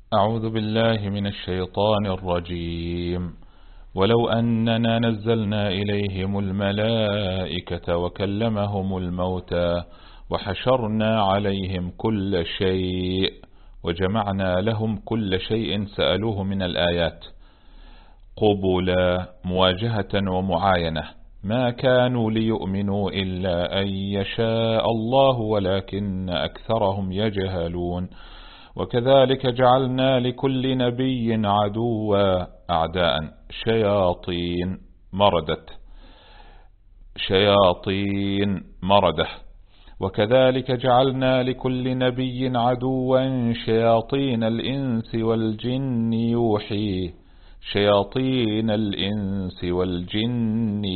أعوذ بالله من الشيطان الرجيم. ولو أننا نزلنا إليهم الملائكة وكلمهم الموتى وحشرنا عليهم كل شيء وجمعنا لهم كل شيء سألوه من الآيات قبلا مواجهة ومعاينة ما كانوا ليؤمنوا إلا أن يشاء الله ولكن أكثرهم يجهلون. وكذلك جعلنا لكل نبي عدوا أعداء شياطين مردة. وكذلك جعلنا لكل نبي عدوا شياطين الإنس والجن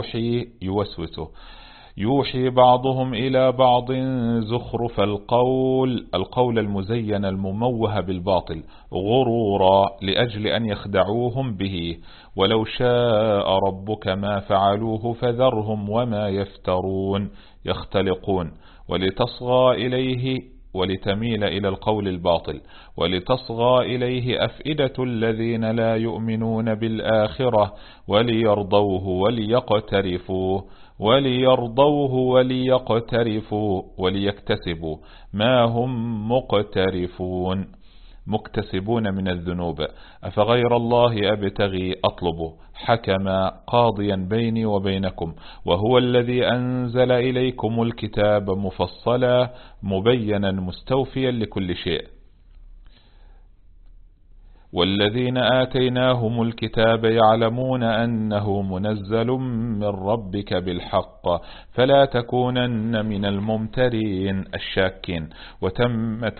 يوحي بعضهم إلى بعض زخرف القول المزين المموه بالباطل غرورا لأجل أن يخدعوهم به. ولو شاء ربك ما فعلوه فذرهم وما يختلقون ولتصغى إليه ولتميل إلى القول الباطل ولتصغى إليه أفئدة الذين لا يؤمنون بالآخرة وليرضوه وليكتسبوا ما هم مكتسبون من الذنوب. أفغير الله أبتغي أطلب حكما قاضيا بيني وبينكم وهو الذي أنزل إليكم الكتاب مفصلا مبينا مستوفيا لكل شيء. والذين آتيناهم الكتاب يعلمون أنه منزل من ربك بالحق فلا تكونن من الممترين الشاكين. وتمت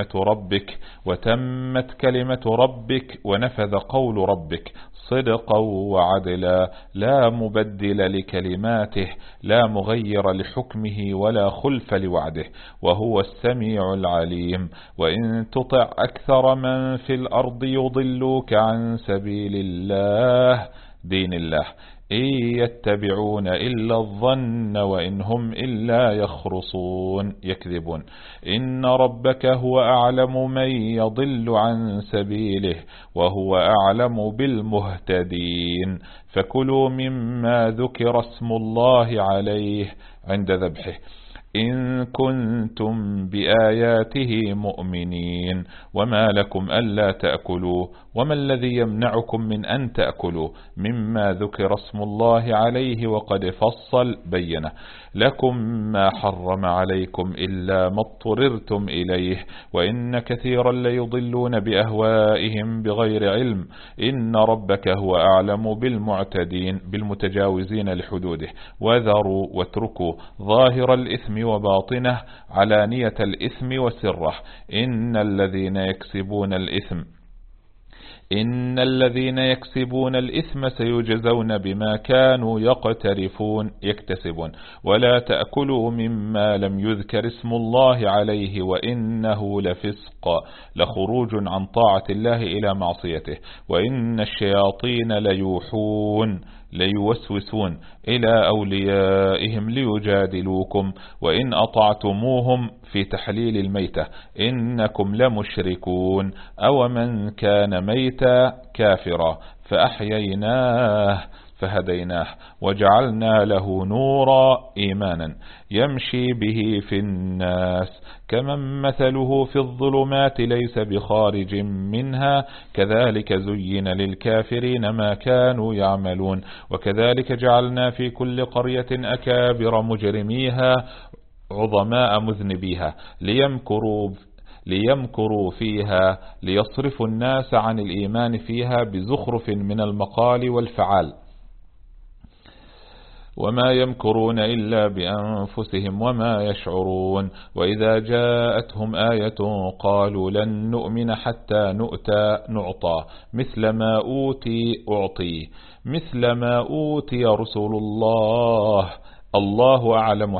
كلمة ربك ونفذ قول ربك صدقا وعدلا لا مبدل لكلماته لا مغير لحكمه ولا خلف لوعده وهو السميع العليم. وإن تطع أكثر من في الأرض يضلوك عن سبيل الله دين الله إن يتبعون إلا الظن وإن هم إلا يكذبون. إن ربك هو أعلم من يضل عن سبيله وهو أعلم بالمهتدين. فكلوا مما ذكر اسم الله عليه عند ذبحه إن كنتم بآياته مؤمنين. وما لكم ألا تأكلوا وما الذي يمنعكم من أن تأكلوا مما ذكر اسم الله عليه وقد فصل بينه لكم ما حرم عليكم إلا ما اضطررتم إليه وإن كثيرا ليضلون بأهوائهم بغير علم. إن ربك هو أعلم بالمتجاوزين لحدوده. وذروا واتركوا ظاهر الإثم وباطنه علانية الإثم وسره. إن الذين يكسبون الإثم سيجزون بما كانوا يكتسبون. ولا تأكلوا مما لم يذكر اسم الله عليه وإنه لفسق لخروج عن طاعة الله إلى معصيته. وإن الشياطين ليوسوسون إلى أوليائهم ليجادلوكم وإن أطعتموهم في تحليل الميتة إنكم لمشركون. أو من كان ميتا كافرا فأحييناه فهديناه وجعلنا له نورا إيمانا يمشي به في الناس كمن مثله في الظلمات ليس بخارج منها كذلك زين للكافرين ما كانوا يعملون. وكذلك جعلنا في كل قرية أكابر مجرميها عظماء مذنبيها ليمكروا فيها ليصرفوا الناس عن الإيمان فيها بزخرف من المقال والفعال وما يمكرون إلا بأنفسهم وما يشعرون. وإذا جاءتهم آية قالوا لن نؤمن حتى نعطى مثل ما أوتي رسول الله الله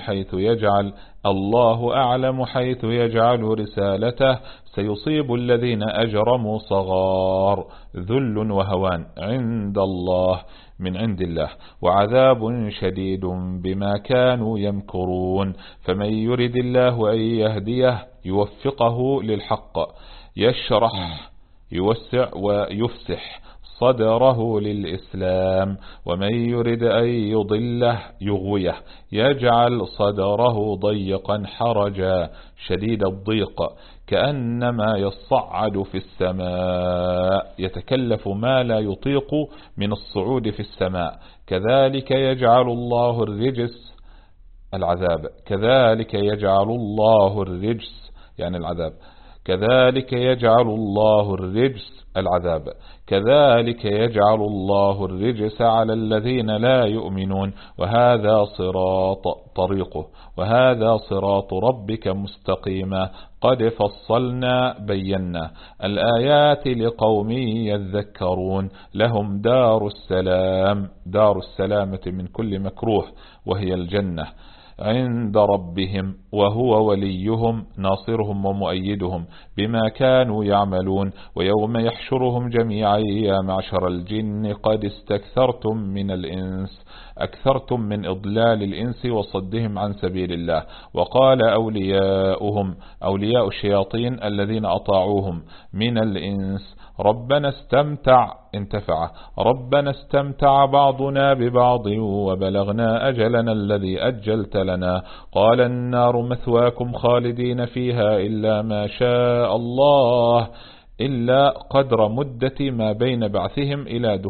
أعلم حيث يجعل رسالته سيصيب الذين أجرموا صغار ذل وهوان من عند الله وعذاب شديد بما كانوا يمكرون. فمن يرد الله أن يهديه يوفقه للحق يوسع ويفسح صدره للإسلام. ومن يرد أن يضله يغويه يجعل صدره ضيقا حرجا شديد الضيق كأنما يصعد في السماء يتكلف ما لا يطيق من الصعود في السماء. كذلك يجعل الله الرجس العذاب، كذلك يجعل الله الرجس يعني العذاب، كذلك يجعل الله الرجس العذاب، كذلك يجعل الله الرجس على الذين لا يؤمنون. وهذا صراط طريقه، وهذا صراط ربك مستقيما قد فصلنا بينا الآيات لقوم يذكرون لهم دار السلام، دار السلامة من كل مكروه وهي الجنة عند ربهم وهو وليهم ناصرهم ومؤيدهم بما كانوا يعملون. ويوم يحشرهم جميعا يا معشر الجن قد استكثرتم من الإنس، أكثرتم من إضلال الإنس وصدهم عن سبيل الله. وقال أولياؤهم أولياء الشياطين الذين أطاعوهم من الإنس ربنا استمتع انتفع ربنا استمتع بعضنا ببعض وبلغنا أجلنا الذي أجلت لنا. قال النار مثواكم خالدين فيها إلا ما شاء الله إلا قدر مدة ما بين بعثهم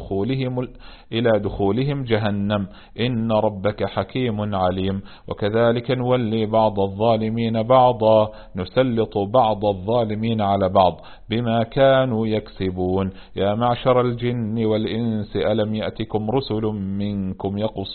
إلى دخولهم جهنم إن ربك حكيم عليم. وكذلك نولي بعض الظالمين بعضا نسلط بعض الظالمين على بعض بما كانوا يكسبون. يا معشر الجن والإنس ألم يأتكم رسل منكم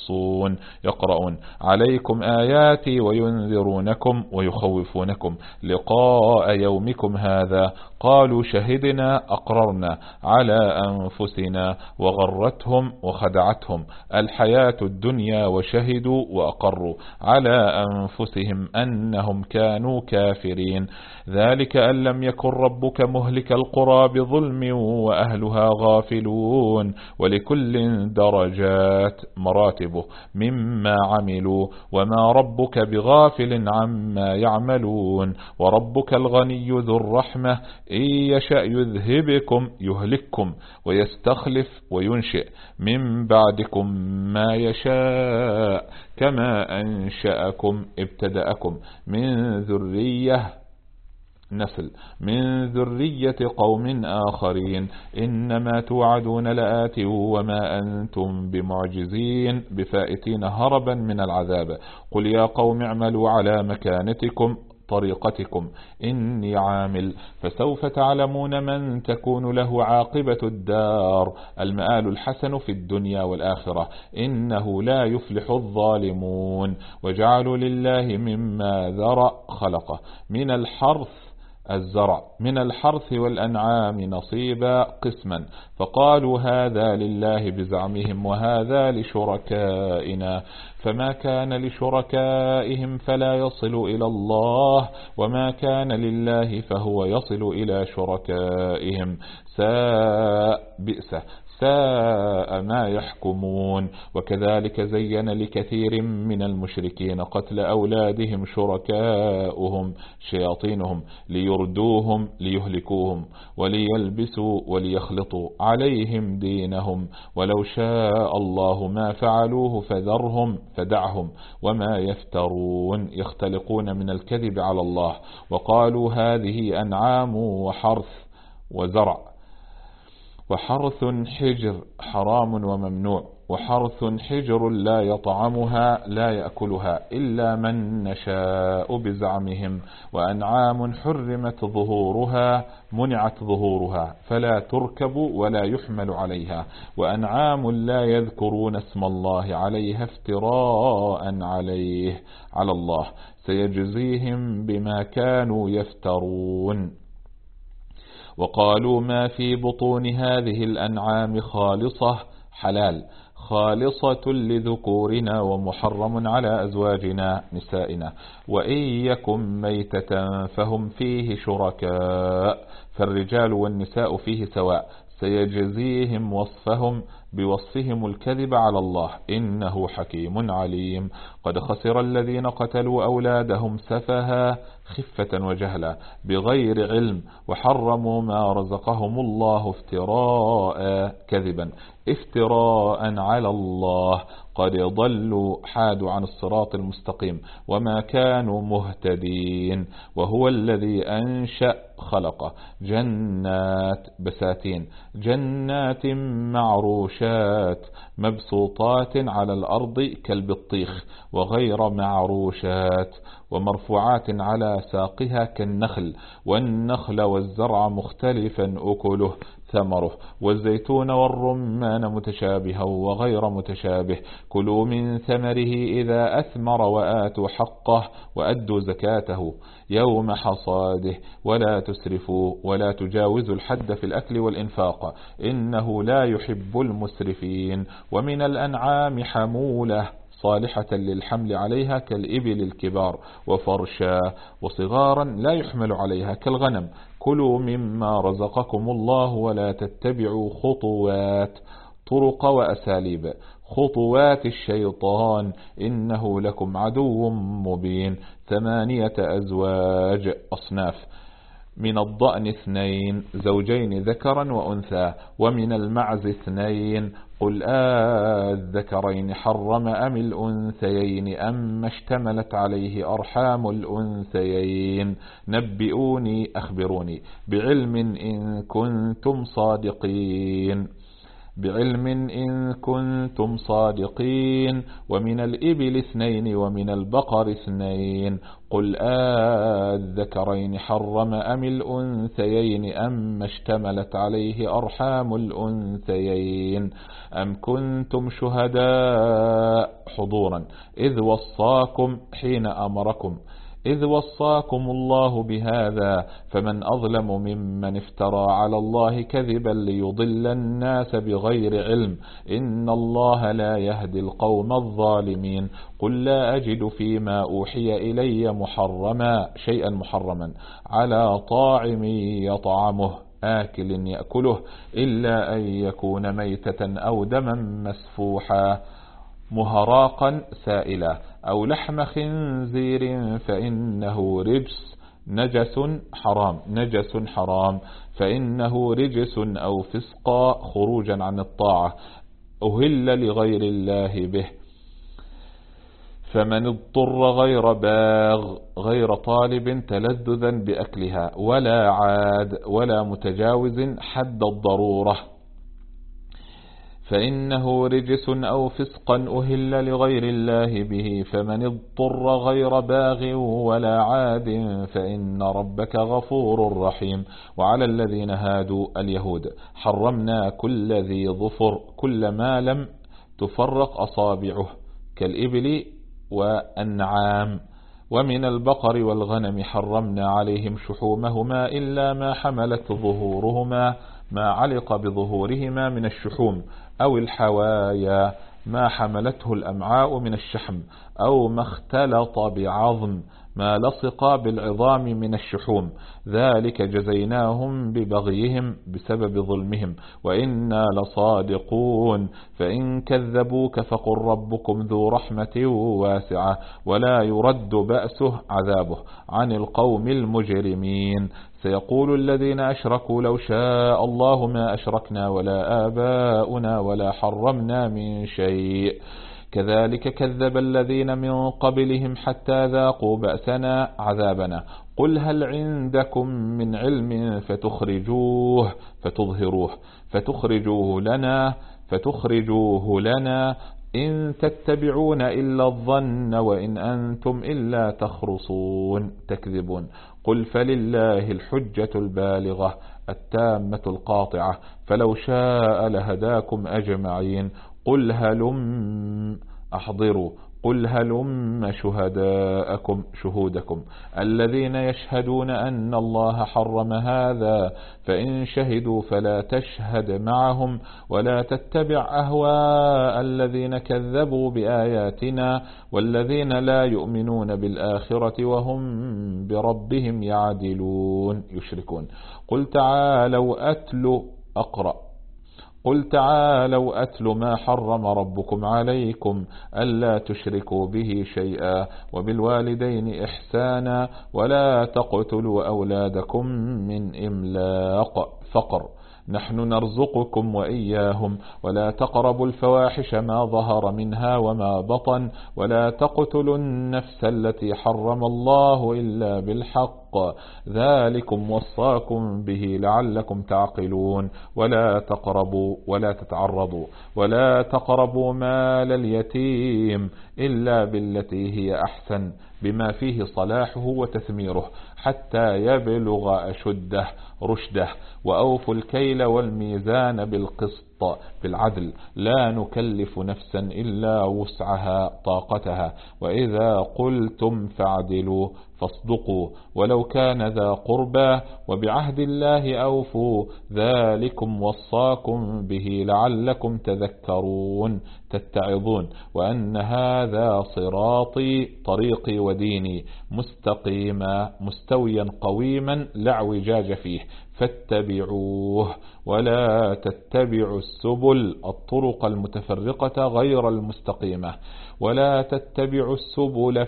يقرؤون عليكم آياتي وينذرونكم ويخوفونكم لقاء يومكم هذا قالوا شهدنا أقررنا على أنفسنا وغرتهم وخدعتهم الحياة الدنيا وشهدوا وأقروا على أنفسهم أنهم كانوا كافرين. ذلك أن لم يكن ربك مهلك القرى بظلم وأهلها غافلون ولكل درجات مراتبه مما عملوا وما ربك بغافل عما يعملون. وربك الغني ذو الرحمة إن يشأ يذهبكم يهلككم ويستخلف وينشئ من بعدكم ما يشاء كما أنشأكم ابتدأكم من ذرية نسل من ذرية قوم آخرين إنما توعدون لآت وما أنتم بمعجزين بفائتين هربا من العذاب. قل يا قوم اعملوا على مكانتكم طريقتكم إني عامل فسوف تعلمون من تكون له عاقبة الدار المآل الحسن في الدنيا والآخرة إنه لا يفلح الظالمون. وجعلوا لله مما ذرأ خلقه من الحرث الزرع من الحرث والأنعام نصيبا قسما فقالوا هذا لله بزعمهم وهذا لشركائنا فما كان لشركائهم فلا يصل إلى الله وما كان لله فهو يصل إلى شركائهم ساء ما يحكمون. وكذلك زين لكثير من المشركين قتل أولادهم شركاؤهم شياطينهم ليردوهم ليهلكوهم وليلبسوا وليخلطوا عليهم دينهم ولو شاء الله ما فعلوه فدعهم وما يفترون يختلقون من الكذب على الله. وقالوا هذه أنعام وحرث وزرع وحرث حجر حرام وممنوع وحرث حجر لا يطعمها لا يأكلها إلا من نشاء بزعمهم وأنعام حرمت ظهورها منعت ظهورها فلا تركب ولا يحمل عليها وأنعام لا يذكرون اسم الله عليها افتراء على الله سيجزيهم بما كانوا يفترون. وقالوا ما في بطون هذه الأنعام خالصة حلال خالصة لذكورنا ومحرم على أزواجنا نسائنا وإن يكن ميتة فهم فيه شركاء فالرجال والنساء فيه سواء سيجزيهم وصفهم بوصفهم الكذب على الله إنه حكيم عليم. قد خسر الذين قتلوا أولادهم سفها خفة وجهلا بغير علم، وحرموا ما رزقهم الله افتراء كذبا افتراء على الله، قد ضلوا حادوا عن الصراط المستقيم وما كانوا مهتدين. وهو الذي أنشأ خلق جنات بساتين، جنات معروشات مبسوطات على الأرض كالبطيخ، وغير معروشات ومرفوعات على ساقها كالنخل، والنخل والزرع مختلفا أكله ثمره، والزيتون والرمان متشابها وغير متشابه، كلوا من ثمره إذا أثمر وآتوا حقه وأدوا زكاته يوم حصاده ولا تسرفوا ولا تجاوزوا الحد في الأكل والإنفاق إنه لا يحب المسرفين. ومن الأنعام حمولة صالحة للحمل عليها كالإبل الكبار، وفرشا وصغارا لا يحمل عليها كالغنم. كلوا مما رزقكم الله ولا تتبعوا خطوات طرق وأساليب خطوات الشيطان إنه لكم عدو مبين. 8 أزواج أصناف: من الضأن 2 زوجين ذكرا وأنثى، ومن المعز 2. قل الذكرين حرم أم الأنثيين أم اشتملت عليه أرحام الأنثيين نبئوني أخبروني بعلم إن كنتم صادقين ومن الإبل 2 ومن البقر 2. قل الذكرين حرم أم الأنثيين أم اشتملت عليه أرحام الأنثيين أم كنتم شهداء حضورا إذ وصاكم الله بهذا فمن أظلم ممن افترى على الله كذبا ليضل الناس بغير علم إن الله لا يهدي القوم الظالمين. قل لا أجد فيما أوحي إلي شيئا محرما على طاعم يطعمه آكل يأكله إلا أن يكون ميتة أو دما مسفوحا مهراقا سائلا أو لحم خنزير فإنه نجس حرام فإنه رجس أو فسقا خروجا عن الطاعة أهل لغير الله به. فمن اضطر غير باغ غير طالب تلذذا بأكلها ولا عاد ولا متجاوز حد الضرورة فإنه رجس أو فسقا أهل لغير الله به. فمن اضطر غير باغ ولا عاد فإن ربك غفور رحيم. وعلى الذين هادوا اليهود حرمنا كل ذي ظفر كل ما لم تفرق أصابعه كالإبل والنعام. ومن البقر والغنم حرمنا عليهم شحومهما إلا ما حملت ظهورهما ما علق بظهورهما من الشحوم أو الحوايا ما حملته الأمعاء من الشحم أو ما اختلط بعظم ما لصق بالعظام من الشحوم ذلك جزيناهم ببغيهم بسبب ظلمهم وإنا لصادقون. فإن كذبوك فقل ربكم ذو رحمة واسعة ولا يرد بأسه عذابه عن القوم المجرمين. سيقول الذين أشركوا لو شاء الله ما أشركنا ولا آباؤنا ولا حرمنا من شيء كذلك كذب الذين من قبلهم حتى ذاقوا بأسنا عذابنا. قل هل عندكم من علم فتخرجوه لنا إن تتبعون إلا الظن وإن أنتم إلا تكذبون. قل فلله الحجة البالغة التامة القاطعة فلو شاء لهداكم أجمعين. قل هلم شهودكم الذين يشهدون أن الله حرم هذا فإن شهدوا فلا تشهد معهم ولا تتبع أهواء الذين كذبوا بآياتنا والذين لا يؤمنون بالآخرة وهم بربهم يشركون. قل تعالوا أقرأ قل تعالوا أتل ما حرم ربكم عليكم ألا تشركوا به شيئا وبالوالدين إحسانا ولا تقتلوا أولادكم من إملاق فقر نحن نرزقكم وإياهم ولا تقربوا الفواحش ما ظهر منها وما بطن ولا تقتلوا النفس التي حرم الله إلا بالحق ذلكم وصاكم به لعلكم تعقلون ولا تقربوا ولا تتعرضوا ولا تقربوا مال اليتيم إلا بالتي هي أحسن بما فيه صلاحه وتثميره حتى يبلغ أشده رشده وأوفوا الكيل والميزان بالقسط بالعدل لا نكلف نفسا إلا وسعها طاقتها وإذا قلتم فاعدلوا فاصدقوا ولو كان ذا قربى وبعهد الله أوفوا ذلكم وصاكم به لعلكم تذكرون تتعظون وأن هذا صراطي طريقي وديني مستقيما مستويا قويما لا اعوجاج فيه فاتبعوه ولا تتبعوا السبل الطرق المتفرقة غير المستقيمة ولا تتبعوا السبل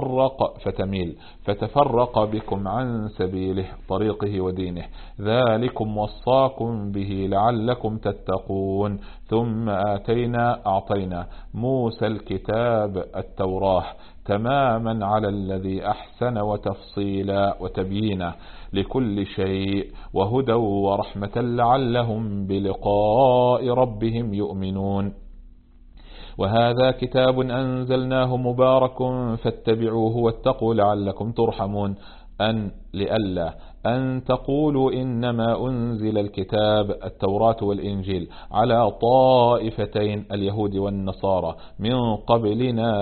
فتفرق بكم عن سبيله طريقه ودينه ذلكم وصاكم به لعلكم تتقون ثم أعطينا موسى الكتاب التوراة تماما على الذي أحسن وتفصيلا وتبيينا لكل شيء وهدى ورحمة لعلهم بلقاء ربهم يؤمنون وهذا كتاب أنزلناه مبارك فاتبعوه واتقوا لعلكم ترحمون لئلا أن تقولوا إنما أنزل الكتاب التوراة والإنجيل على طائفتين اليهود والنصارى من قبلنا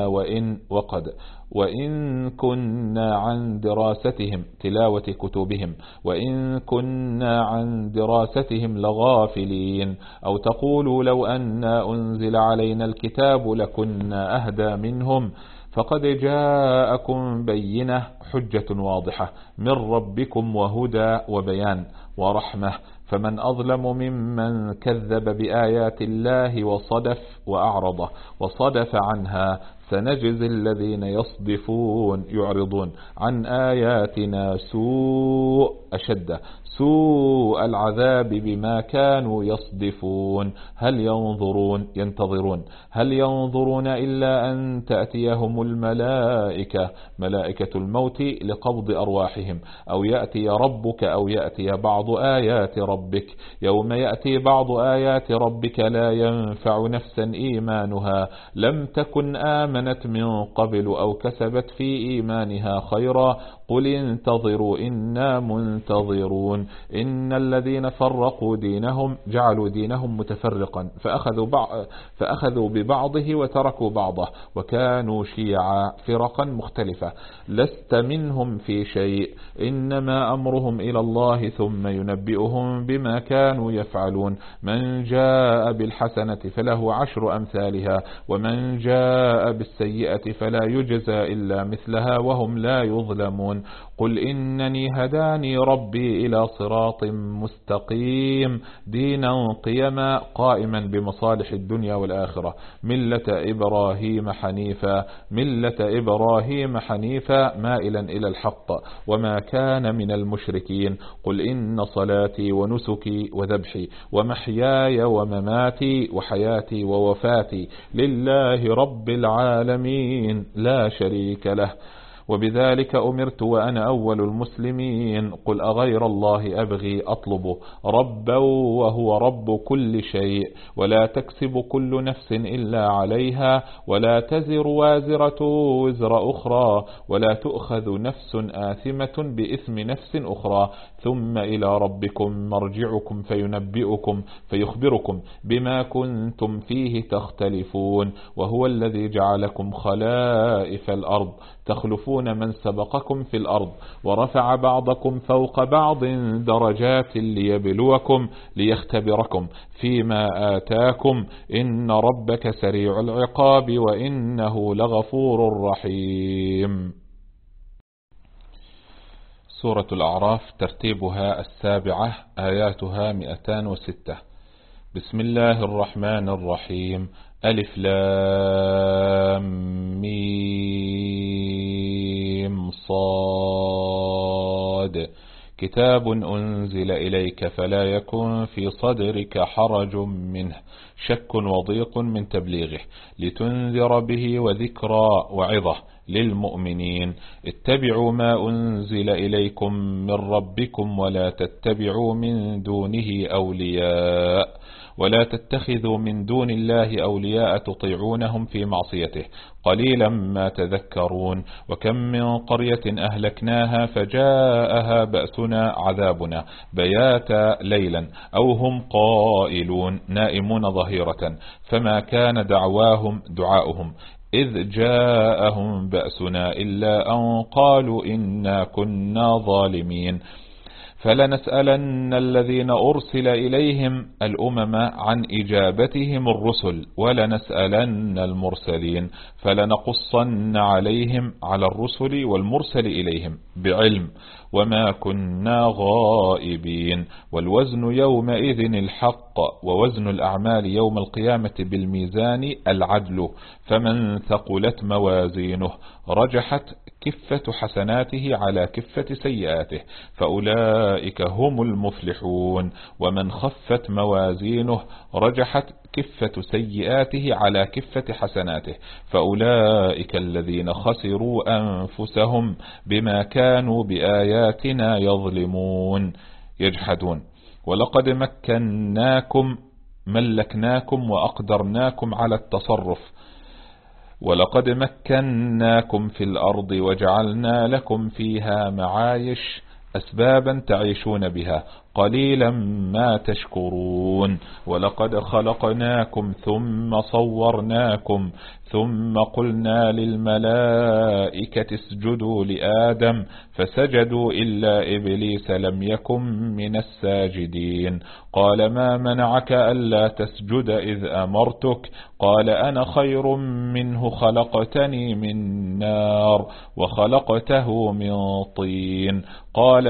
وإن كنا عن دراستهم تلاوة كتبهم وإن كنا عن دراستهم لغافلين أو تقولوا لو أن أنزل علينا الكتاب لكنا أهدى منهم فقد جاءكم بينة حجة واضحة من ربكم وهدى وبيان ورحمة فمن أظلم ممن كذب بآيات الله وصدف عنها سنجزي الذين يعرضون عن آياتنا سوء العذاب بما كانوا يصدفون هل ينظرون إلا أن تأتيهم الملائكة ملائكة الموت لقبض أرواحهم أو يأتي ربك أو يأتي بعض آيات ربك يوم يأتي بعض آيات ربك لا ينفع نفسا إيمانها لم تكن آمنت من قبل أو كسبت في إيمانها خيرا قل انتظروا إنا منتظرون إن الذين فرقوا دينهم جعلوا دينهم متفرقا فأخذوا ببعضه وتركوا بعضه وكانوا شيعا فرقا مختلفة لست منهم في شيء إنما أمرهم إلى الله ثم ينبئهم بما كانوا يفعلون من جاء بالحسنة فله 10 أمثالها ومن جاء بالسيئة فلا يجزى إلا مثلها وهم لا يظلمون قل إنني هداني ربي إلى صراط مستقيم دينا قيما قائما بمصالح الدنيا والآخرة ملة إبراهيم حنيفا مائلا إلى الحق وما كان من المشركين قل إن صلاتي ونسكي وذبحي ومحياي ومماتي وحياتي ووفاتي لله رب العالمين لا شريك له وبذلك أمرت وأنا أول المسلمين قل أغير الله أبغي أطلب ربا وهو رب كل شيء ولا تكسب كل نفس إلا عليها ولا تزر وازرة وزر أخرى ولا تؤخذ نفس آثمة بإثم نفس أخرى ثم إلى ربكم مرجعكم فيخبركم بما كنتم فيه تختلفون وهو الذي جعلكم خلائف الأرض تخلفون من سبقكم في الأرض ورفع بعضكم فوق بعض درجات ليبلوكم ليختبركم فيما آتاكم إن ربك سريع العقاب وإنه لغفور رحيم. سورة الأعراف ترتيبها 7 آياتها 206. بسم الله الرحمن الرحيم. ألف لام ميم صاد. كتاب أنزل إليك فلا يكن في صدرك حرج منه شك وضيق من تبليغه لتنذر به وذكرى وعظة للمؤمنين. اتبعوا ما أنزل إليكم من ربكم ولا تتبعوا من دونه أولياء ولا تتخذوا من دون الله أولياء تطيعونهم في معصيته قليلا ما تذكرون. وكم من قرية أهلكناها فجاءها بأسنا عذابنا بياتا ليلا أو هم قائلون نائمون ظهيرة فما كان دعاؤهم إذ جاءهم بأسنا إلا أن قالوا إنا كنا ظالمين. فلنسألن الذين أرسل إليهم الأمم عن إجابتهم الرسل ولنسألن المرسلين فلنقصن عليهم على الرسل والمرسل إليهم بعلم وما كنا غائبين. والوزن يومئذ الحق ووزن الأعمال يوم القيامة بالميزان العدل فمن ثقلت موازينه رجحت كفة حسناته على كفة سيئاته فأولئك هم المفلحون. ومن خفت موازينه رجحت كفة سيئاته على كفة حسناته فأولئك الذين خسروا أنفسهم بما كانوا بآياتنا يظلمون يجحدون. ولقد ملكناكم وأقدرناكم على التصرف ولقد مكناكم في الأرض وجعلنا لكم فيها معايش أسبابا تعيشون بها قليلا ما تشكرون. ولقد خلقناكم ثم صورناكم ثم قلنا للملائكة اسجدوا لآدم فسجدوا إلا إبليس لم يكن من الساجدين قال ما منعك ألا تسجد إذ أمرتك قال أنا خير منه خلقتني من نار وخلقته من طين قال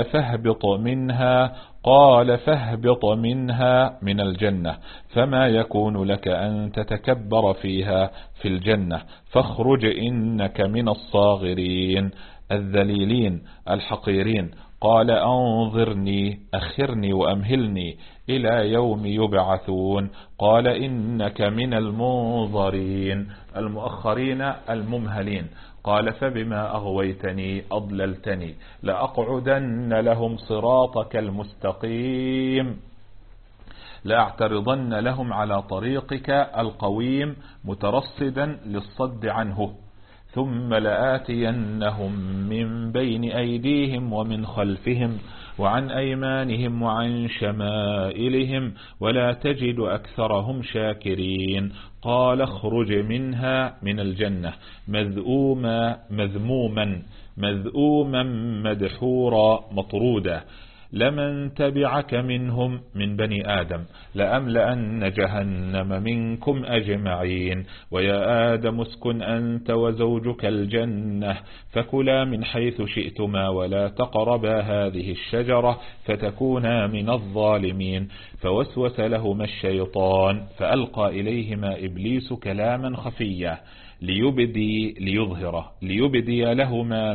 فاهبط منها من الجنة فما يكون لك أن تتكبر فيها في الجنة فاخرج إنك من الصاغرين الذليلين الحقيرين قال أخرني وأمهلني إلى يوم يبعثون قال إنك من المنظرين المؤخرين الممهلين قال فبما أغويتني أضللتني لأقعدن لهم صراطك المستقيم لأعترضن لهم على طريقك القويم مترصدا للصد عنه ثم لآتينهم من بين أيديهم ومن خلفهم وعن أيمانهم وعن شمائلهم ولا تجد أكثرهم شاكرين قال اخرج منها من الجنة مذءوما مدحورا مطرودا لمن تبعك منهم من بني آدم لأملأن جهنم منكم أجمعين ويا آدم اسكن أنت وزوجك الجنة فكلا من حيث شئتما ولا تقربا هذه الشجرة فتكونا من الظالمين فوسوس لهما الشيطان فألقى إليهما إبليس كلاما خفيا ليبدي لهما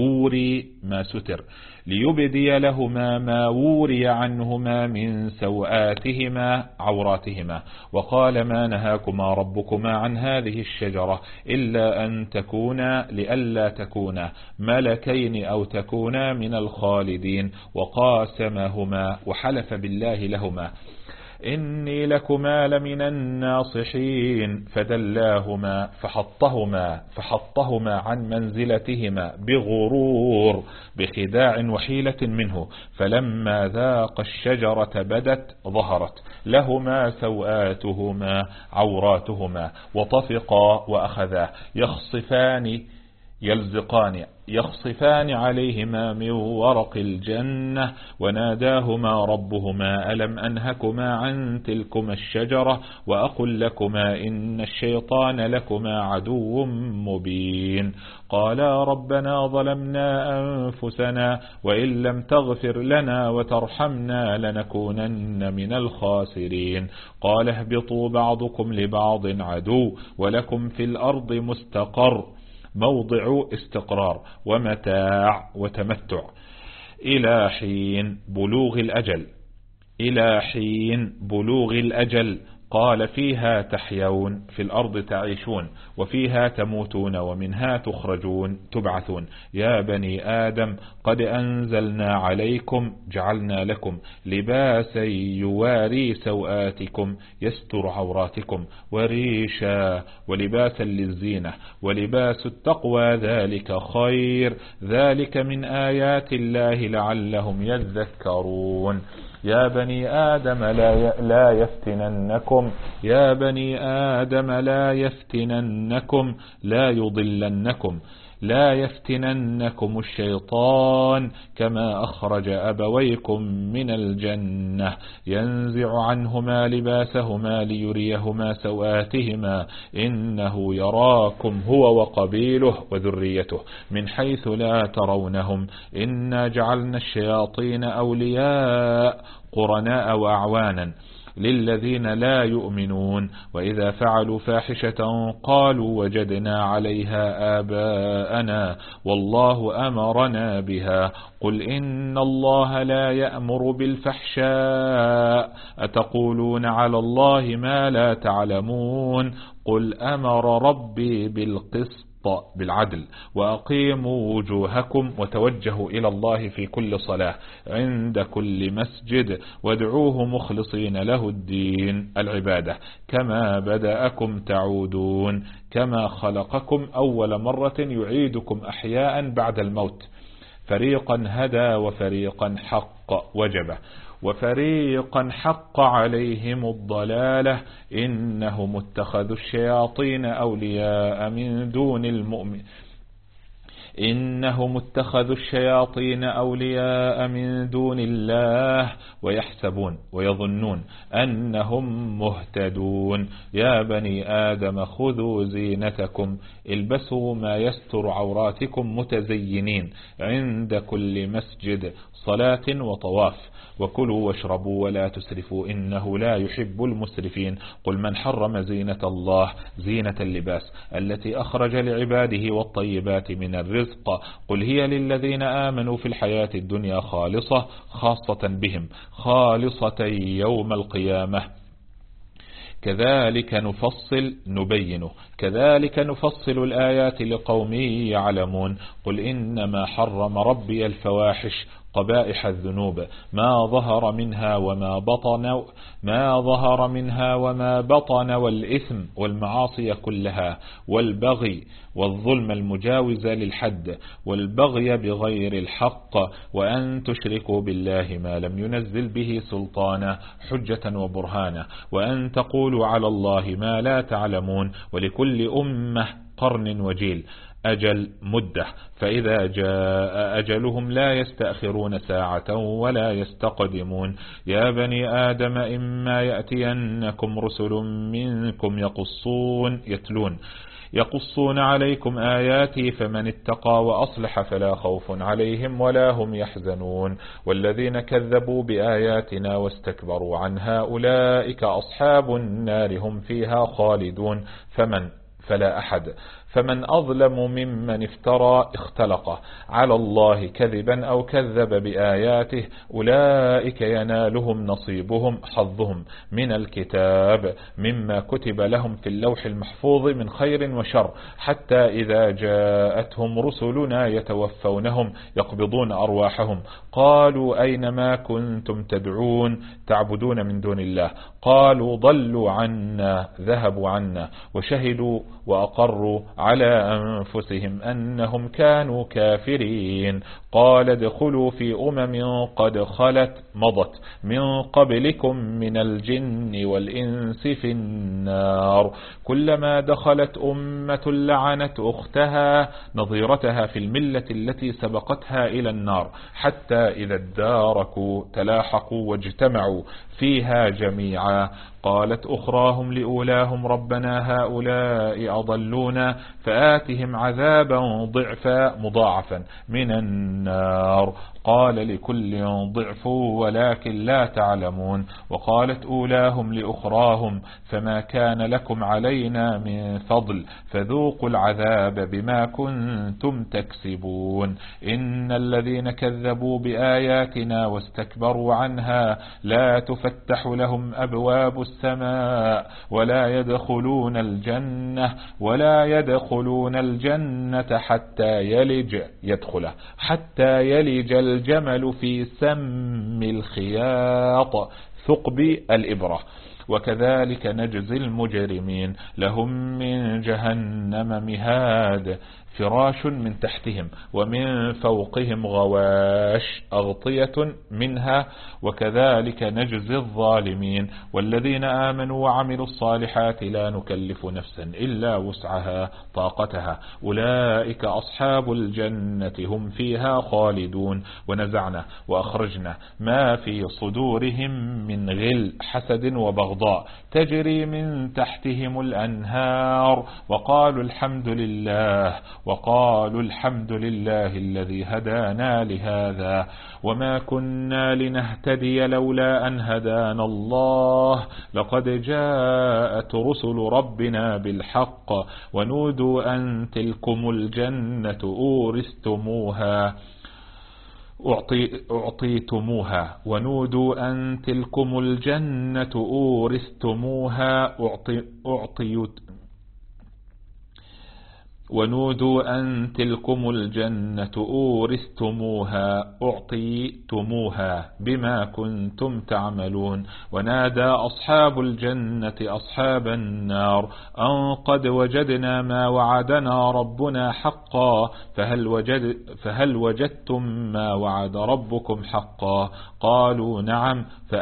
ما وري عنهما من سوآتهما عوراتهما وقال ما نهاكما ربكما عن هذه الشجرة إلا أن لئلا تكونا ملكين أو تكونا من الخالدين وقاسمهما وحلف بالله لهما إني لكما لمن الناصحين فدلاهما فحطهما عن منزلتهما بغرور بخداع وحيلة منه فلما ذاق الشجرة بدت ظهرت لهما سوآتهما عوراتهما وطفقا وأخذا يلزقان يخصفان عليهما من ورق الجنة وناداهما ربهما ألم أنهكما عن تلكما الشجرة وأقل لكما إن الشيطان لكما عدو مبين قالا ربنا ظلمنا أنفسنا وإن لم تغفر لنا وترحمنا لنكونن من الخاسرين قال اهبطوا بعضكم لبعض عدو ولكم في الأرض مستقر موضع استقرار ومتاع وتمتع إلى حين بلوغ الأجل قال فيها تحيون في الأرض تعيشون وفيها تموتون ومنها تخرجون تبعثون يا بني آدم قد أنزلنا عليكم جعلنا لكم لباسا يواري سوآتكم يستر عوراتكم وريشا ولباسا للزينة ولباس التقوى ذلك خير ذلك من آيات الله لعلهم يذكرون يا بني آدم لا يفتننكم لا يفتننكم الشيطان كما أخرج أبويكم من الجنة ينزع عنهما لباسهما ليريهما سوآتهما إنه يراكم هو وقبيله وذريته من حيث لا ترونهم إنا جعلنا الشياطين أولياء قرناء وأعوانا للذين لا يؤمنون وإذا فعلوا فاحشة قالوا وجدنا عليها آباءنا والله أمرنا بها قل إن الله لا يأمر بالفحشاء أتقولون على الله ما لا تعلمون قل أمر ربي بالعدل وأقيموا وجوهكم وتوجهوا إلى الله في كل صلاة عند كل مسجد وادعوه مخلصين له الدين العبادة كما بدأكم تعودون كما خلقكم أول مرة يعيدكم أحياء بعد الموت فريقا هدى وفريقا حق وجبه وفريقا حق عليهم الضلالة إنهم اتخذوا الشياطين أولياء من دون المؤمنين من دون الله ويحسبون ويظنون أنهم مهتدون يا بني آدم خذوا زينتكم البسوا ما يستر عوراتكم متزينين عند كل مسجد صلاة وطواف وكلوا واشربوا ولا تسرفوا إنه لا يحب المسرفين قل من حرم زينة الله زينة اللباس التي أخرج لعباده والطيبات من الرزق قل هي للذين آمنوا في الحياة الدنيا خاصة بهم خالصة يوم القيامة كذلك نفصل الآيات لقوم يعلمون قل إنما حرم ربي الفواحش قبائح الذنوب ما ظهر منها وما بطن والإثم والمعاصي كلها والبغي والظلم المجاوز للحد والبغي بغير الحق وأن تشركوا بالله ما لم ينزل به سلطانا حجة وبرهانا وأن تقولوا على الله ما لا تعلمون ولكل أمة قرن وجيل أجل مدة فإذا جاء أجلهم لا يستأخرون ساعة ولا يستقدمون يا بني آدم إما يأتينكم رسل منكم يقصون عليكم آياتي فمن اتقى وأصلح فلا خوف عليهم ولا هم يحزنون والذين كذبوا بآياتنا واستكبروا عنها أولئك أصحاب النار هم فيها خالدون فمن أظلم ممن اختلق على الله كذبا أو كذب بآياته أولئك ينالهم نصيبهم حظهم من الكتاب مما كتب لهم في اللوح المحفوظ من خير وشر حتى إذا جاءتهم رسلنا يتوفونهم يقبضون أرواحهم قالوا أين ما كنتم تعبدون من دون الله قالوا ضلوا عنا ذهبوا عنا وشهدوا وأقروا على أنفسهم أنهم كانوا كافرين قال ادخلوا في أمم قد خلت مضت من قبلكم من الجن والإنس في النار كلما دخلت أمة لعنت أختها نظيرتها في الملة التي سبقتها إلى النار حتى إذا اداركوا تلاحقوا واجتمعوا فيها جميعا قالت أخراهم لأولاهم ربنا هؤلاء أضلونا فآتهم عذابا ضعفا مضاعفا من النار قال لكل ضعف ولكن لا تعلمون وقالت أولاهم لأخراهم فما كان لكم علينا من فضل فذوقوا العذاب بما كنتم تكسبون إن الذين كذبوا بآياتنا واستكبروا عنها لا تفتح لهم أبواب السماء ولا يدخلون الجنة حتى يلج الجمل في سم الخياط ثقب الإبرة وكذلك نجزي المجرمين لهم من جهنم مهاد فراش من تحتهم ومن فوقهم غواش أغطية منها وكذلك نجزي الظالمين والذين آمنوا وعملوا الصالحات لا نكلف نفسا إلا وسعها طاقتها أولئك أصحاب الجنة هم فيها خالدون ونزعنا وأخرجنا ما في صدورهم من غل حسد وبغضاء تجري من تحتهم الأنهار وقالوا الحمد لله الذي هدانا لهذا وما كنا لنهتدي لولا أن هدانا الله لقد جاءت رسل ربنا بالحق ونودوا أن تلكم الجنة أعطيتموها ونودوا أن تلكم الجنة أعطيتموها بما كنتم تعملون ونادى أصحاب الجنة أصحاب النار أن قد وجدنا ما وعدنا ربنا حقا فهل وجدتم ما وعد ربكم حقا قالوا نعم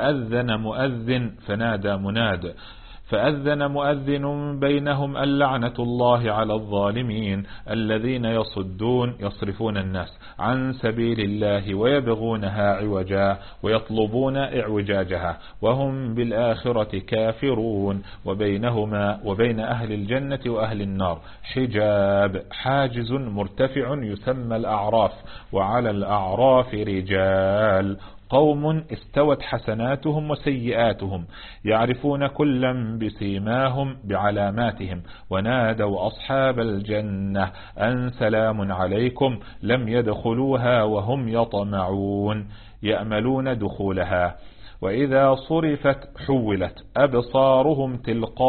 فأذن مؤذن بينهم اللعنة الله على الظالمين الذين يصرفون الناس عن سبيل الله ويبغونها عوجا ويطلبون اعوجاجها وهم بالآخرة كافرون وبينهما وبين أهل الجنة وأهل النار حاجز مرتفع يسمى الأعراف وعلى الأعراف رجال قوم استوت حسناتهم وسيئاتهم يعرفون كلا بسيماهم بعلاماتهم ونادوا أصحاب الجنة أن سلام عليكم لم يدخلوها وهم يطمعون يأملون دخولها وإذا صرفت حولت أبصارهم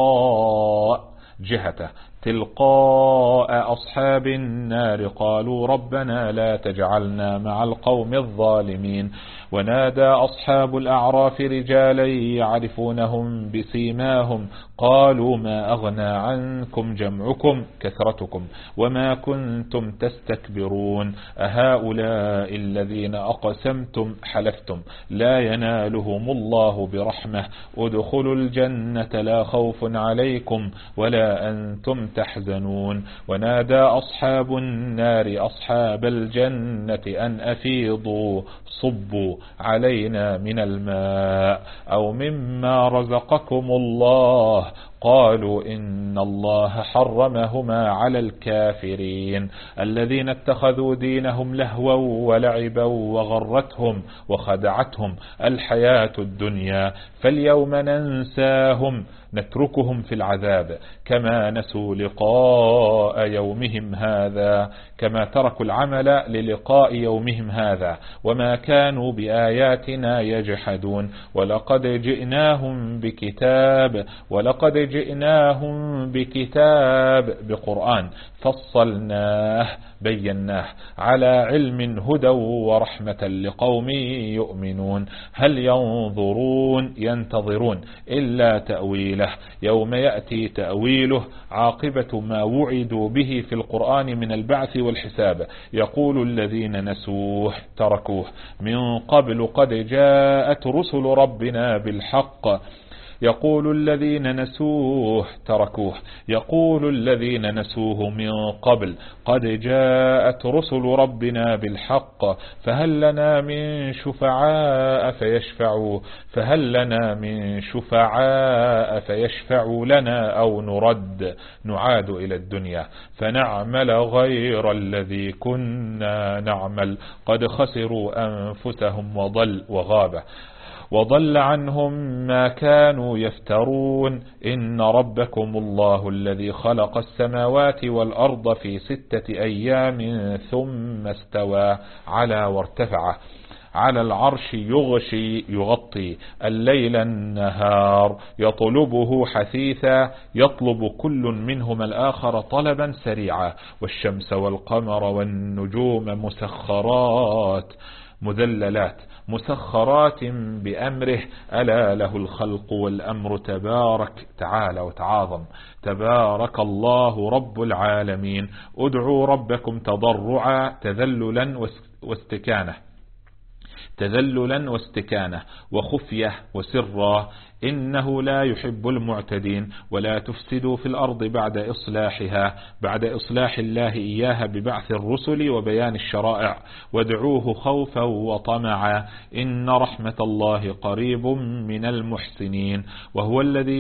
تلقاء أصحاب النار قالوا ربنا لا تجعلنا مع القوم الظالمين ونادى أصحاب الأعراف رجالا يعرفونهم بسيماهم قالوا ما أغنى عنكم جمعكم كثرتكم وما كنتم تستكبرون أهؤلاء الذين أقسمتم حلفتم لا ينالهم الله برحمة ادخلوا الجنة لا خوف عليكم ولا أنتم تحزنون ونادى أصحاب النار أصحاب الجنة أن أفيضوا صبوا علينا من الماء أو مما رزقكم الله قالوا إن الله حرمهما على الكافرين الذين اتخذوا دينهم لهوا ولعبا وغرتهم وخدعتهم الحياة الدنيا فاليوم ننساهم نتركهم في العذاب كما نسوا لقاء يومهم هذا كما تركوا العمل للقاء يومهم هذا وما كانوا بآياتنا يجحدون ولقد جئناهم بكتاب بقرآن فصلناه بيناه على علم هدى ورحمة لقوم يؤمنون هل ينتظرون إلا تأويله يوم يأتي تأويله عاقبة ما وعدوا به في القرآن من البعث والحساب يقول الذين نسوه تركوه من قبل قد جاءت رسل ربنا بالحق يقول الذين نسوه تركوه يقول الذين نسوه من قبل قد جاءت رسل ربنا بالحق فهل لنا من شفعاء فيشفعوا لنا أو نعاد إلى الدنيا فنعمل غير الذي كنا نعمل قد خسروا أنفسهم وضل عنهم ما كانوا يفترون إن ربكم الله الذي خلق السماوات والأرض في 6 أيام ثم استوى وارتفع على العرش يغطي الليل النهار يطلبه حثيثا يطلب كل منهما الآخر طلبا سريعا والشمس والقمر والنجوم مسخرات بأمره ألا له الخلق والأمر تبارك تعالى وتعاظم تبارك الله رب العالمين ادعوا ربكم تضرعا تذللا واستكانة وخفية وسرا إنه لا يحب المعتدين ولا تفسدوا في الأرض بعد إصلاح الله إياها ببعث الرسل وبيان الشرائع وادعوه خوفا وطمعا إن رحمة الله قريب من المحسنين وهو الذي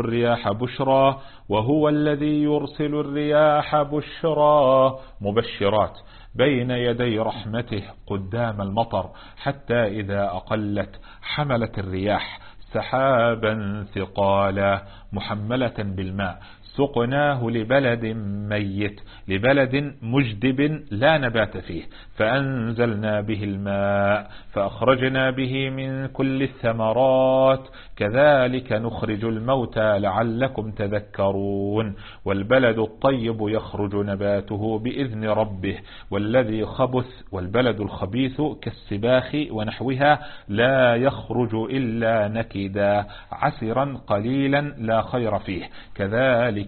يرسل الرياح بشرا مبشرات بين يدي رحمته قدام المطر حتى إذا أقلت حملت الرياح سحابا ثقالا محملة بالماء سقناه لبلد ميت لبلد مجدب لا نبات فيه فأنزلنا به الماء فأخرجنا به من كل الثمرات كذلك نخرج الموتى لعلكم تذكرون والبلد الطيب يخرج نباته بإذن ربه والبلد الخبيث كالسباخ ونحوها لا يخرج إلا نكدا عسرا قليلا لا خير فيه كذلك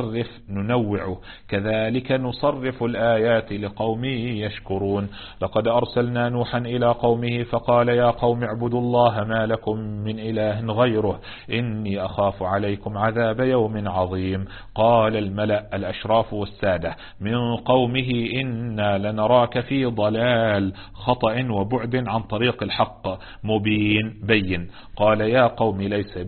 نصرف الآيات لقوم يشكرون لقد أرسلنا نوحا إلى قومه فقال يا قوم اعبدوا الله ما لكم من إله غيره إني أخاف عليكم عذاب يوم عظيم قال الملأ الأشراف والسادة من قومه إنا لنراك في ضلال خطأ وبعد عن طريق الحق مبين بين قال يا قوم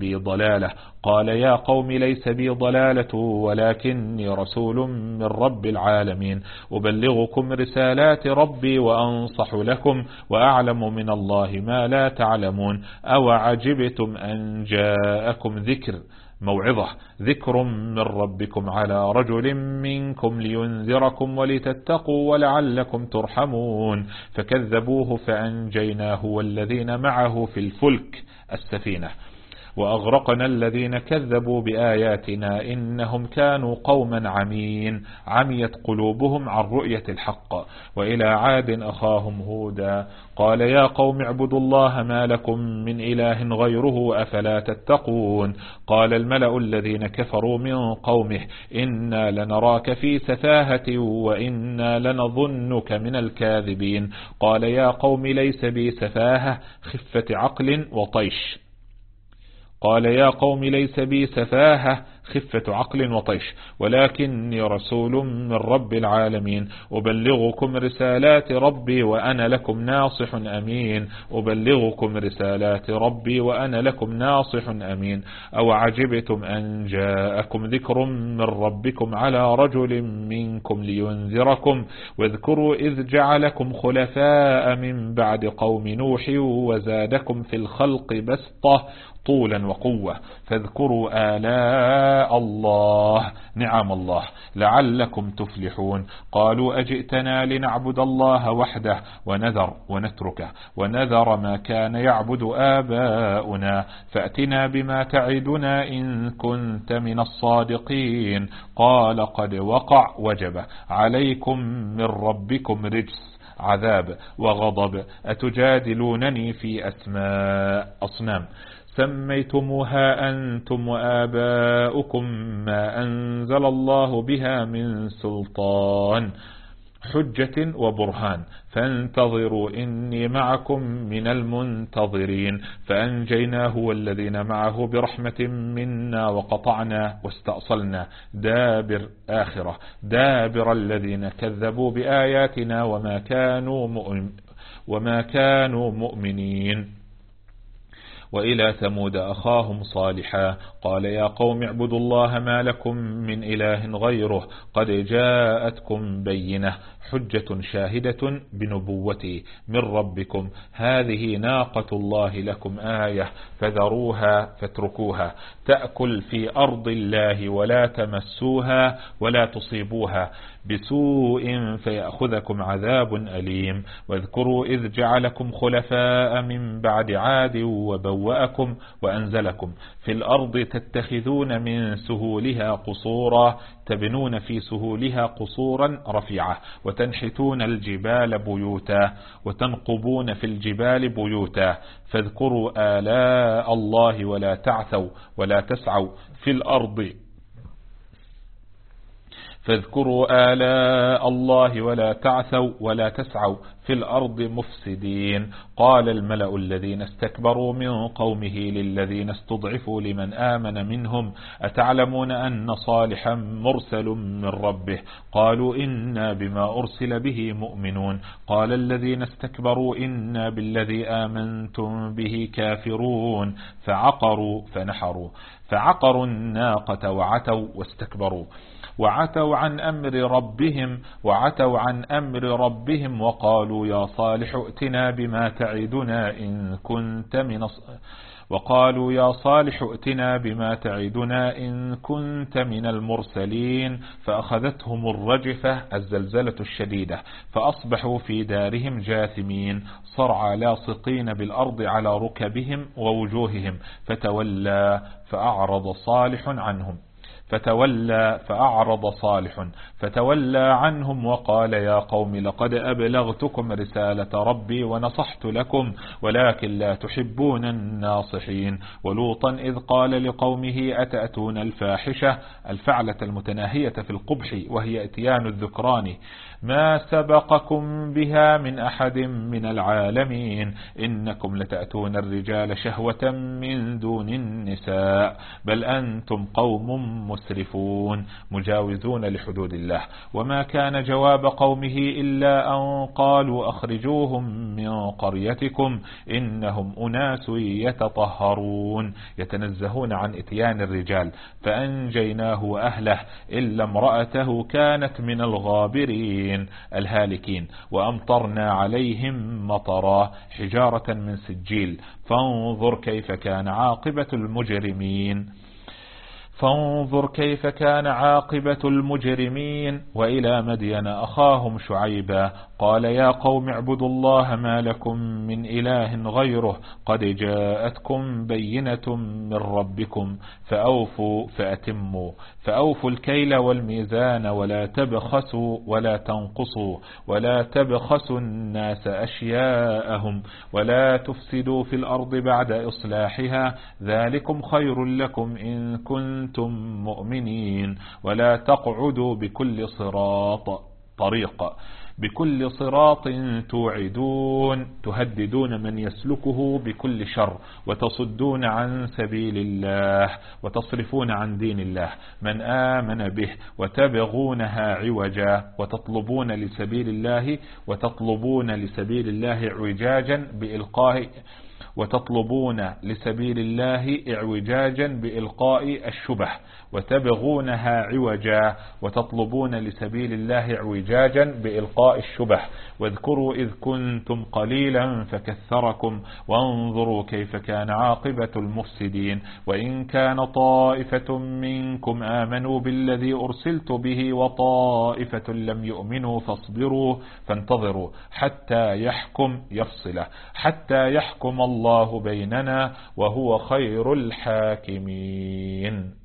ليس بي ضلالة ولكني رسول من رب العالمين أبلغكم رسالات ربي وأنصح لكم وأعلم من الله ما لا تعلمون أو عجبتم أن جاءكم ذكر من ربكم على رجل منكم لينذركم ولتتقوا ولعلكم ترحمون فكذبوه فأنجيناه والذين معه في الفلك السفينة وأغرقنا الذين كذبوا بآياتنا إنهم كانوا قوما عميت قلوبهم عن رؤية الحق وإلى عاد أخاهم هودا قال يا قوم اعبدوا الله ما لكم من إله غيره أفلا تتقون قال الملأ الذين كفروا من قومه إنا لنراك في سفاهة وإنا لنظنك من الكاذبين قال يا قوم ليس بي سفاهة خفة عقل وطيش ولكني رسول من رب العالمين أبلغكم رسالات ربي وأنا لكم ناصح أمين أو عجبتم أن جاءكم ذكر من ربكم على رجل منكم لينذركم واذكروا إذ جعلكم خلفاء من بعد قوم نوح وزادكم في الخلق بسطة طولا وقوة. فاذكروا آلاء الله، نعم الله، لعلكم تفلحون. قالوا أجئتنا لنعبد الله وحده ونتركه ونذر ما كان يعبد آباؤنا، فأتنا بما تعدنا إن كنت من الصادقين. قال قد وجب عليكم من ربكم رجس، عذاب وغضب. أتجادلونني في أصنام سميتموها أنتم وآباؤكم ما أنزل الله بها من سلطان، حجة وبرهان، فانتظروا إني معكم من المنتظرين. فأنجيناه والذين معه برحمة منا وقطعنا واستأصلنا دابر الذين كذبوا بآياتنا وما كانوا مؤمنين. وإلى ثمود أخاهم صالحا قال يا قوم اعبدوا الله ما لكم من إله غيره قد جاءتكم بينة، حجة شاهدة بنبوتي من ربكم، هذه ناقة الله لكم آية فاتركوها تأكل في أرض الله ولا تمسوها ولا تصيبوها بسوء فيأخذكم عذاب أليم. واذكروا إذ جعلكم خلفاء من بعد عاد وبوأكم وأنزلكم في الأرض تتخذون من سهولها قصورا، تبنون في سهولها قصورا رفيعة، وتنحتون الجبال بيوتا وتنقبون في الجبال بيوتا. فاذكروا آلاء الله ولا تسعوا في الأرض فاذكروا آلاء الله ولا تعثوا ولا تسعوا في الأرض مفسدين. قال الملأ الذين استكبروا من قومه للذين استضعفوا لمن آمن منهم أتعلمون أن صالحا مرسل من ربه؟ قالوا إنا بما أرسل به مؤمنون. قال الذين استكبروا إنا بالذي آمنتم به كافرون. فعقروا الناقة وعتوا واستكبروا وعتوا عن أمر ربهم وقالوا يا صالح ائتنا بما تعدنا إن كنت من المرسلين. فأخذتهم الرجفة، الزلزلة الشديدة، فأصبحوا في دارهم جاثمين صرعى لاصقين بالأرض على ركبهم ووجوههم. فتولى عنهم وقال يا قوم لقد أبلغتكم رسالة ربي ونصحت لكم ولكن لا تحبون الناصحين. ولوطا إذ قال لقومه أتأتون الفاحشة، الفعلة المتناهية في القبح وهي اتيان الذكران، ما سبقكم بها من أحد من العالمين، إنكم لتأتون الرجال شهوة من دون النساء بل أنتم قوم مسرفون مجاوزون لحدود الله. وما كان جواب قومه إلا أن قالوا أخرجوهم من قريتكم إنهم أناس يتطهرون، يتنزهون عن اتيان الرجال. فأنجيناه وأهله إلا امرأته كانت من الغابرين الهالكين. وأمطرنا عليهم مطرا حجارة من سجيل. فانظر كيف كان عاقبة المجرمين. وإلى مدين أخاهم شعيبا قال يا قوم اعبدوا الله ما لكم من إله غيره قد جاءتكم بينة من ربكم فأوفوا الكيل والميزان ولا تبخسوا الناس أشياءهم ولا تفسدوا في الأرض بعد إصلاحها، ذلكم خير لكم إن كنتم مؤمنين. ولا تقعدوا بكل صراط توعدون، تهددون من يسلكه بكل شر، وتصدون عن سبيل الله وتصرفون عن دين الله من آمن به، وتبغونها عوجا، وتطلبون لسبيل الله عوجاجا وتطلبون لسبيل الله اعوجاجا بإلقاء الشبه، وتبغونها عوجا وتطلبون لسبيل الله اعوجاجا بإلقاء الشبه. واذكروا إذ كنتم قليلا فكثركم وانظروا كيف كان عاقبة المفسدين. وإن كان طائفة منكم آمنوا بالذي أرسلت به وطائفة لم يؤمنوا فانتظروا حتى يحكم الله بيننا وهو خير الحاكمين.